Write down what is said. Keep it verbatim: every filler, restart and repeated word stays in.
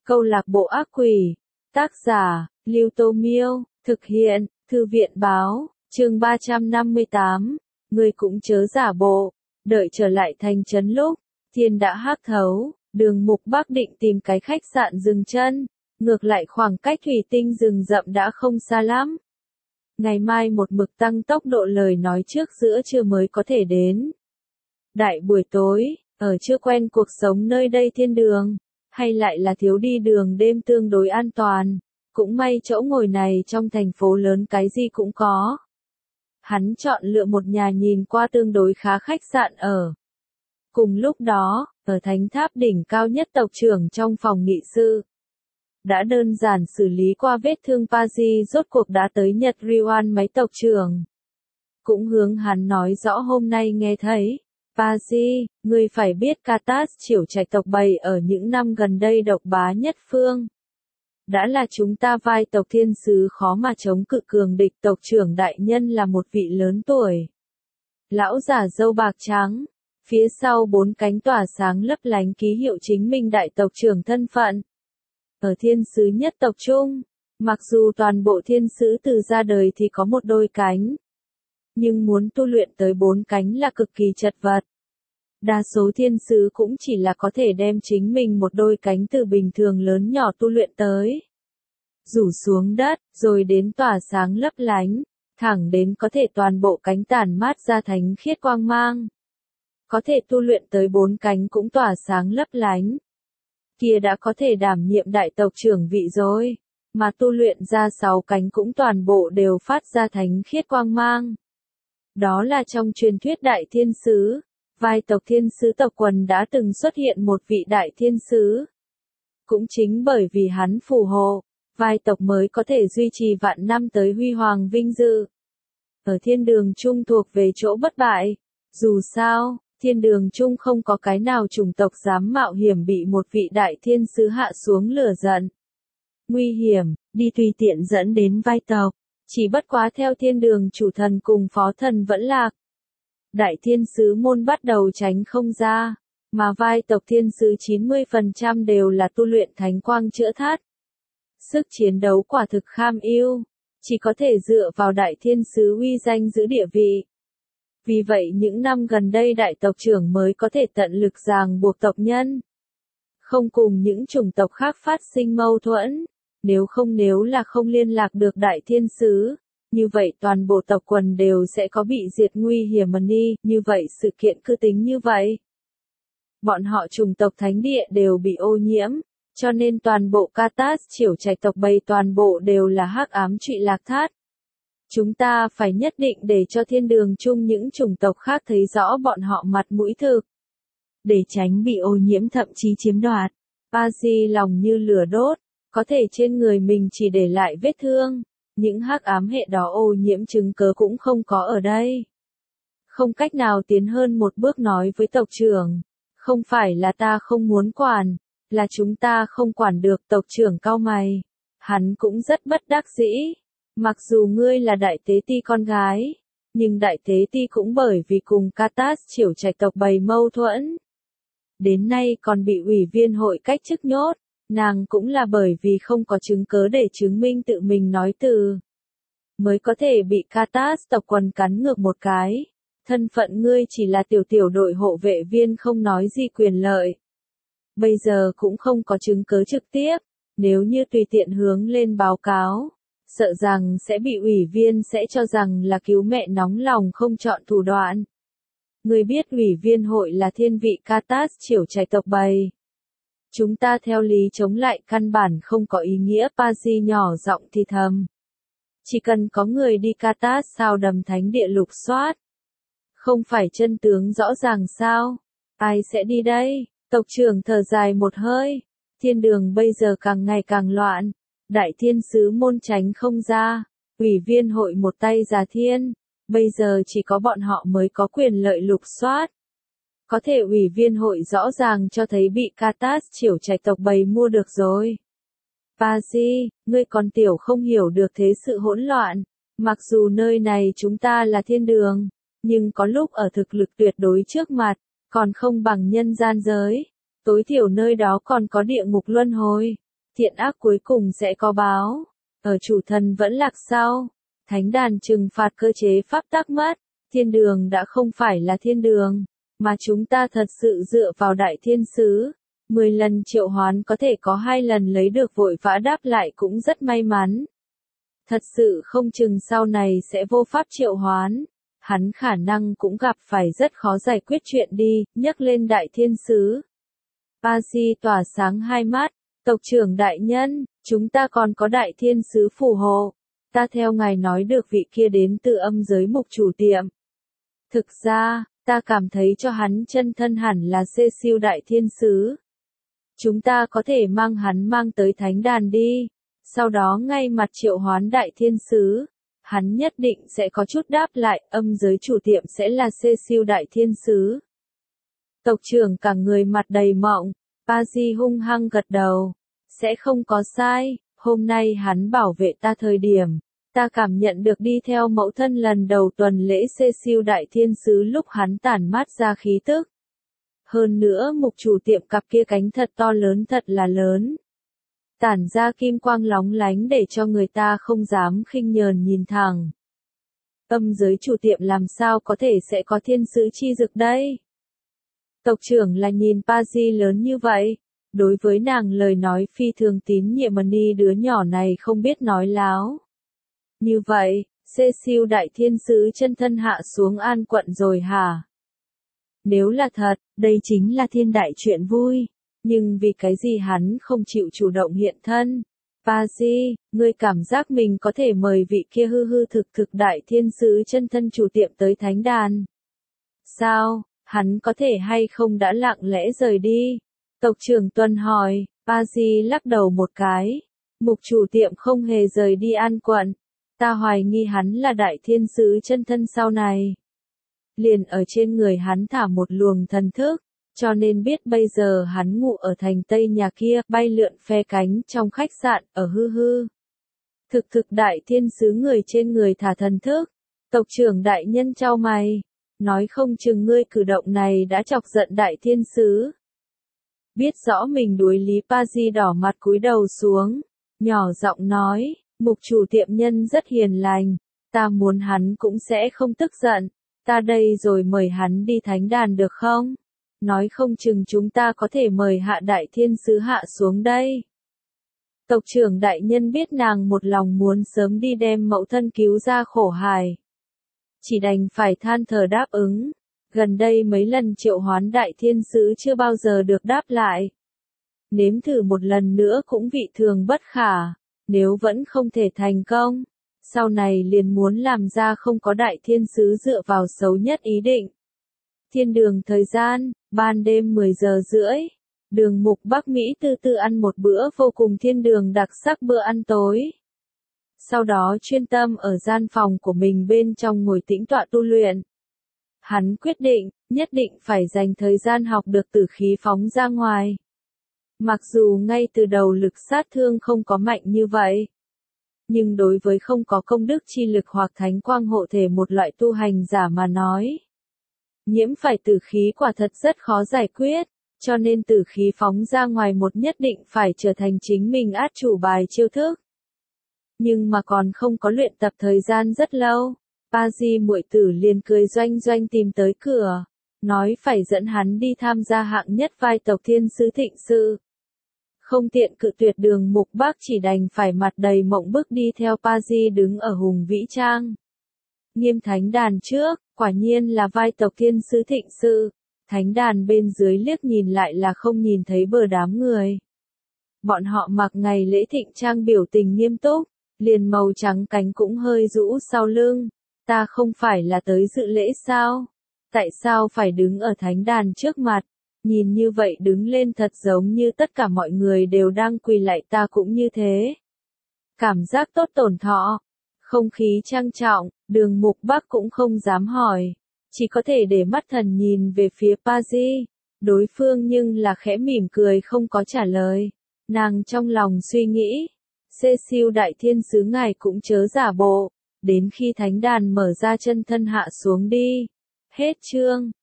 Câu lạc bộ ác quỷ. Tác giả, Lưu Tô Miêu. Thực hiện, Thư viện Báo. Chương ba trăm năm mươi tám. Ngươi cũng chớ giả bộ. Đợi trở lại thành trấn lúc, thiên đã hắc thấu. Đường Mục Bắc định tìm cái khách sạn dừng chân. Ngược lại khoảng cách thủy tinh rừng rậm đã không xa lắm. Ngày mai một mực tăng tốc độ lời nói trước giữa trưa mới có thể đến. Đại buổi tối, ở chưa quen cuộc sống nơi đây thiên đường, hay lại là thiếu đi đường đêm tương đối an toàn. Cũng may chỗ ngồi này trong thành phố lớn cái gì cũng có. Hắn chọn lựa một nhà nhìn qua tương đối khá khách sạn ở. Cùng lúc đó, ở thánh tháp đỉnh cao nhất tộc trưởng trong phòng nghị sự. Đã đơn giản xử lý qua vết thương Pazi rốt cuộc đã tới Nhật Ryoan mấy tộc trưởng. Cũng hướng hắn nói rõ hôm nay nghe thấy. Pazi, ngươi phải biết Katas chiểu trạch tộc bầy ở những năm gần đây độc bá nhất phương. Đã là chúng ta vai tộc thiên sứ khó mà chống cự cường địch, tộc trưởng đại nhân là một vị lớn tuổi. Lão giả râu bạc trắng, phía sau bốn cánh tỏa sáng lấp lánh ký hiệu chính minh đại tộc trưởng thân phận. Ở thiên sứ nhất tộc trung, mặc dù toàn bộ thiên sứ từ ra đời thì có một đôi cánh. Nhưng muốn tu luyện tới bốn cánh là cực kỳ chật vật. Đa số thiên sứ cũng chỉ là có thể đem chính mình một đôi cánh từ bình thường lớn nhỏ tu luyện tới. Rủ xuống đất, rồi đến tỏa sáng lấp lánh, thẳng đến có thể toàn bộ cánh tản mát ra thánh khiết quang mang. Có thể tu luyện tới bốn cánh cũng tỏa sáng lấp lánh. Kia đã có thể đảm nhiệm đại tộc trưởng vị rồi, mà tu luyện ra sáu cánh cũng toàn bộ đều phát ra thánh khiết quang mang. Đó là trong truyền thuyết đại thiên sứ, vai tộc thiên sứ tộc quần đã từng xuất hiện một vị đại thiên sứ. Cũng chính bởi vì hắn phù hộ, vai tộc mới có thể duy trì vạn năm tới huy hoàng vinh dự. Ở thiên đường chung thuộc về chỗ bất bại, dù sao, thiên đường chung không có cái nào chủng tộc dám mạo hiểm bị một vị đại thiên sứ hạ xuống lửa giận. Nguy hiểm, đi tùy tiện dẫn đến vai tộc, chỉ bất quá theo thiên đường chủ thần cùng phó thần vẫn lạc. Đại thiên sứ môn bắt đầu tránh không ra, mà vai tộc thiên sứ chín mươi phần trăm đều là tu luyện thánh quang chữa thát. Sức chiến đấu quả thực kham ưu, chỉ có thể dựa vào đại thiên sứ uy danh giữ địa vị. Vì vậy những năm gần đây đại tộc trưởng mới có thể tận lực ràng buộc tộc nhân. Không cùng những chủng tộc khác phát sinh mâu thuẫn, nếu không nếu là không liên lạc được đại thiên sứ, như vậy toàn bộ tộc quần đều sẽ có bị diệt nguy hiểm đi, như vậy sự kiện cứ tính như vậy. Bọn họ chủng tộc thánh địa đều bị ô nhiễm, cho nên toàn bộ Katas chiểu trạch tộc bầy toàn bộ đều là hắc ám trụy lạc thát. Chúng ta phải nhất định để cho thiên đường chung những chủng tộc khác thấy rõ bọn họ mặt mũi thực. Để tránh bị ô nhiễm thậm chí chiếm đoạt. Pazi lòng như lửa đốt, có thể trên người mình chỉ để lại vết thương. Những hắc ám hệ đó ô nhiễm chứng cớ cũng không có ở đây. Không cách nào tiến hơn một bước nói với tộc trưởng. Không phải là ta không muốn quản, là chúng ta không quản được, tộc trưởng cau mày. Hắn cũng rất bất đắc dĩ. Mặc dù ngươi là đại tế ti con gái, nhưng đại tế ti cũng bởi vì cùng Katas chiểu trạch tộc bầy mâu thuẫn. Đến nay còn bị ủy viên hội cách chức nhốt, nàng cũng là bởi vì không có chứng cớ để chứng minh tự mình nói từ. Mới có thể bị Katas tộc quần cắn ngược một cái. Thân phận ngươi chỉ là tiểu tiểu đội hộ vệ viên không nói gì quyền lợi. Bây giờ cũng không có chứng cớ trực tiếp, nếu như tùy tiện hướng lên báo cáo. Sợ rằng sẽ bị ủy viên sẽ cho rằng là cứu mẹ nóng lòng không chọn thủ đoạn. Người biết ủy viên hội là thiên vị Katas chiểu trạch tộc bầy. Chúng ta theo lý chống lại căn bản không có ý nghĩa, Pazi nhỏ giọng thì thầm. Chỉ cần có người đi Katas sao đầm thánh địa lục soát. Không phải chân tướng rõ ràng sao? Ai sẽ đi đây? Tộc trưởng thở dài một hơi. Thiên đường bây giờ càng ngày càng loạn. Đại thiên sứ môn tránh không ra, ủy viên hội một tay già thiên, bây giờ chỉ có bọn họ mới có quyền lợi lục soát. Có thể ủy viên hội rõ ràng cho thấy bị Katas chiểu trạch tộc bầy mua được rồi. Pazi, ngươi còn tiểu không hiểu được thế sự hỗn loạn, mặc dù nơi này chúng ta là thiên đường, nhưng có lúc ở thực lực tuyệt đối trước mặt, còn không bằng nhân gian giới, tối thiểu nơi đó còn có địa ngục luân hồi. thiện ác cuối cùng sẽ có báo. Ở chủ thần vẫn lạc sau, thánh đàn trừng phạt cơ chế pháp tắc mất, thiên đường đã không phải là thiên đường, mà chúng ta thật sự dựa vào đại thiên sứ. Mười lần triệu hoán có thể có hai lần lấy được vội vã đáp lại cũng rất may mắn. Thật sự không chừng sau này sẽ vô pháp triệu hoán. Hắn khả năng cũng gặp phải rất khó giải quyết chuyện đi, nhắc lên đại thiên sứ. Ba-di tỏa sáng hai mắt, tộc trưởng đại nhân, chúng ta còn có đại thiên sứ phù hộ. Ta theo ngài nói được vị kia đến từ âm giới mục chủ tiệm. Thực ra, ta cảm thấy cho hắn chân thân hẳn là Cecil đại thiên sứ. Chúng ta có thể mang hắn mang tới thánh đàn đi, sau đó ngay mặt triệu hoán đại thiên sứ. Hắn nhất định sẽ có chút đáp lại, âm giới chủ tiệm sẽ là Cecil đại thiên sứ. Tộc trưởng cả người mặt đầy mộng, Ba-di hung hăng gật đầu. Sẽ không có sai, hôm nay hắn bảo vệ ta thời điểm. Ta cảm nhận được đi theo mẫu thân lần đầu tuần lễ Cecil đại thiên sứ lúc hắn tản mát ra khí tức. Hơn nữa mục chủ tiệm cặp kia cánh thật to lớn thật là lớn. Tản ra kim quang lóng lánh để cho người ta không dám khinh nhờn nhìn thẳng. Âm giới chủ tiệm làm sao có thể sẽ có thiên sứ chi dực đây? Tộc trưởng là nhìn Ba-di lớn như vậy. Đối với nàng lời nói phi thường tín nhiệm ni đứa nhỏ này không biết nói láo. Như vậy, Cecil đại thiên sứ chân thân hạ xuống An quận rồi hả? Nếu là thật, đây chính là thiên đại chuyện vui. Nhưng vì cái gì hắn không chịu chủ động hiện thân? Ba-di, ngươi cảm giác mình có thể mời vị kia hư hư thực thực đại thiên sứ chân thân chủ tiệm tới thánh đàn. Sao, hắn có thể hay không đã lặng lẽ rời đi? Tộc trưởng Tuân hỏi, Ba-di lắc đầu một cái. Mục chủ tiệm không hề rời đi An quận. Ta hoài nghi hắn là đại thiên sứ chân thân sau này. Liền ở trên người hắn thả một luồng thần thức, cho nên biết bây giờ hắn ngủ ở thành Tây nhà kia, bay lượn phe cánh trong khách sạn, ở hư hư. Thực thực đại thiên sứ người trên người thả thần thức. Tộc trưởng đại nhân chau mày. Nói không chừng ngươi cử động này đã chọc giận đại thiên sứ. Biết rõ mình đuối lý, Ba-di đỏ mặt cúi đầu xuống, nhỏ giọng nói, mục chủ tiệm nhân rất hiền lành, ta muốn hắn cũng sẽ không tức giận, ta đây rồi mời hắn đi thánh đàn được không? Nói không chừng chúng ta có thể mời hạ đại thiên sứ hạ xuống đây. Tộc trưởng đại nhân biết nàng một lòng muốn sớm đi đem mẫu thân cứu ra khổ hài. Chỉ đành phải than thở đáp ứng. Gần đây mấy lần triệu hoán đại thiên sứ chưa bao giờ được đáp lại. Nếm thử một lần nữa cũng vị thường bất khả. Nếu vẫn không thể thành công, sau này liền muốn làm ra không có đại thiên sứ dựa vào xấu nhất ý định. Thiên đường thời gian, ban đêm mười giờ rưỡi. Đường mục Bắc Mỹ từ từ ăn một bữa vô cùng thiên đường đặc sắc bữa ăn tối. Sau đó chuyên tâm ở gian phòng của mình bên trong ngồi tĩnh tọa tu luyện. Hắn quyết định, nhất định phải dành thời gian học được tử khí phóng ra ngoài. Mặc dù ngay từ đầu lực sát thương không có mạnh như vậy, nhưng đối với không có công đức chi lực hoặc thánh quang hộ thể một loại tu hành giả mà nói, nhiễm phải tử khí quả thật rất khó giải quyết, cho nên tử khí phóng ra ngoài một nhất định phải trở thành chính mình át chủ bài chiêu thức. Nhưng mà còn không có luyện tập thời gian rất lâu, Ba-di muội tử liền cười doanh doanh tìm tới cửa, nói phải dẫn hắn đi tham gia hạng nhất vai tộc thiên sứ thịnh sự. Không tiện cự tuyệt, đường mục Bắc chỉ đành phải mặt đầy mộng bức đi theo Ba-di đứng ở hùng vĩ trang. Nghiêm thánh đàn trước, quả nhiên là vai tộc thiên sứ thịnh sự. Thánh đàn bên dưới liếc nhìn lại là không nhìn thấy bờ đám người. Bọn họ mặc ngày lễ thịnh trang biểu tình nghiêm túc, liền màu trắng cánh cũng hơi rũ sau lưng. Ta không phải là tới dự lễ sao? Tại sao phải đứng ở thánh đàn trước mặt? Nhìn như vậy đứng lên thật giống như tất cả mọi người đều đang quỳ lạy, ta cũng như thế. Cảm giác tốt tổn thọ. Không khí trang trọng, đường mục Bắc cũng không dám hỏi. Chỉ có thể để mắt thần nhìn về phía Ba-di. Đối phương nhưng là khẽ mỉm cười không có trả lời. Nàng trong lòng suy nghĩ. Cecil đại thiên sứ ngài cũng chớ giả bộ. Đến khi thánh đàn mở ra chân thân hạ xuống đi. Hết chương.